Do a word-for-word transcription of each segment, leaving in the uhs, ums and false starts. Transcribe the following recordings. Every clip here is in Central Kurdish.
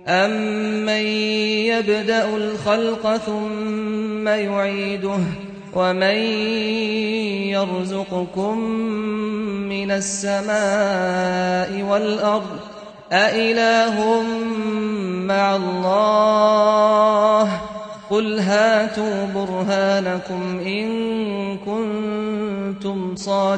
أَمَّن يَبْدَأُ الْخَلْقَ ثُمَّ يُعِيدُهُ وَمَن يَرْزُقُكُم مِّنَ السَّمَاءِ وَالْأَرْضِ أَإِلَٰهٌ مَّعَ اللَّهِ ۚ قُلْ هَاتُوا بُرْهَانَكُمْ إِن كُنتُمْ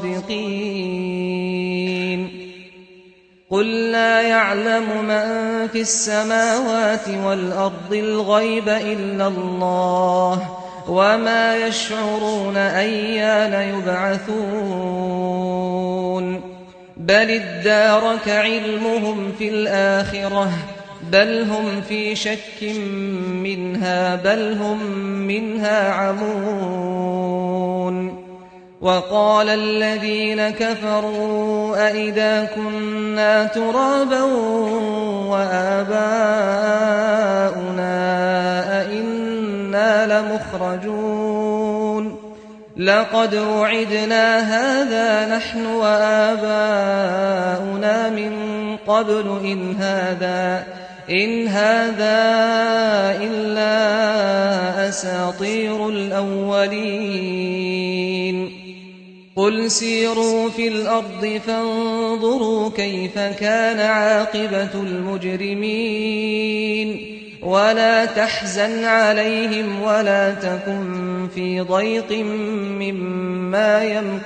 صَادِقِينَ قُل لَّا يَعْلَمُ مَن فِي السَّمَاوَاتِ وَالْأَرْضِ الْغَيْبَ إِلَّا اللَّهُ وَمَا يَشْعُرُونَ أَيَّانَ يُبْعَثُونَ بَلِ ادَّارَكَ عِلْمُهُمْ فِي الْآخِرَةِ بَلْ هُمْ فِي شَكٍّ مِّنْهَا بَلْ هُم مِّنْهَا عَمُونَ وَقَالَ الَّذِينَ كَفَرُوا أَإِذَا كُنَّا تُرَابًا وَآبَاؤُنَا أَإِنَّا لَمُخْرَجُونَ لَقَدْ وُعِدْنَا هَٰذَا نَحْنُ وَآبَاؤُنَا مِن قَبْلُ إِنْ هَٰذَا إِنْ هَٰذَا إِلَّا أَسَاطِيرُ الْأَوَّلِينَ قُلْ سِيرُوا فِي الْأَرْضِ فَانظُرُوا كَيْفَ كَانَ عَاقِبَةُ الْمُجْرِمِينَ وَلَا تَحْزَنْ عَلَيْهِمْ وَلَا تَكُن فِي ضَيْقٍ مِّمَّا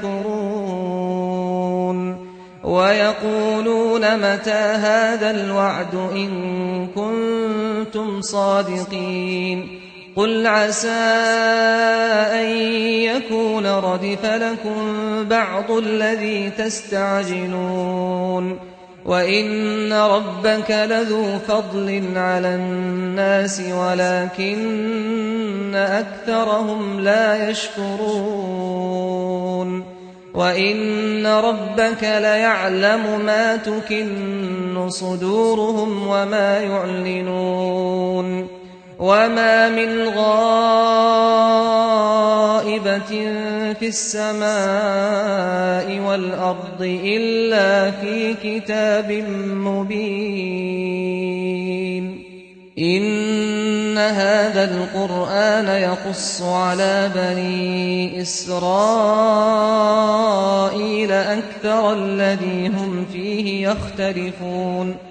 يَمْكُرُونَ وَيَقُولُونَ مَتَىٰ هَٰذَا الْوَعْدُ إِن كُنتُمْ صَادِقِينَ قُلْ عَسَىٰ أَن يَكُونَ رَدِفَ لَكُم بَعْضُ الَّذِي تَسْتَعْجِلُونَ وَإِنَّ رَبَّكَ لَذُو فَضْلٍ عَلَى النَّاسِ وَلَٰكِنَّ أَكْثَرَهُمْ لَا يَشْكُرُونَ وَإِنَّ رَبَّكَ لَيَعْلَمُ مَا تُكِنُّ صُدُورُهُمْ وَمَا يُعْلِنُونَ وَمَا مِنْ غَائِبَةٍ فِي السَّمَاءِ وَالْأَرْضِ إِلَّا فِي كِتَابٍ مُّبِينٍ إِنَّ هَٰذَا الْقُرْآنَ يَقُصُّ عَلَىٰ بَنِي إِسْرَائِيلَ أَكْثَرَ الَّذِي هُمْ فِيهِ يَخْتَلِفُونَ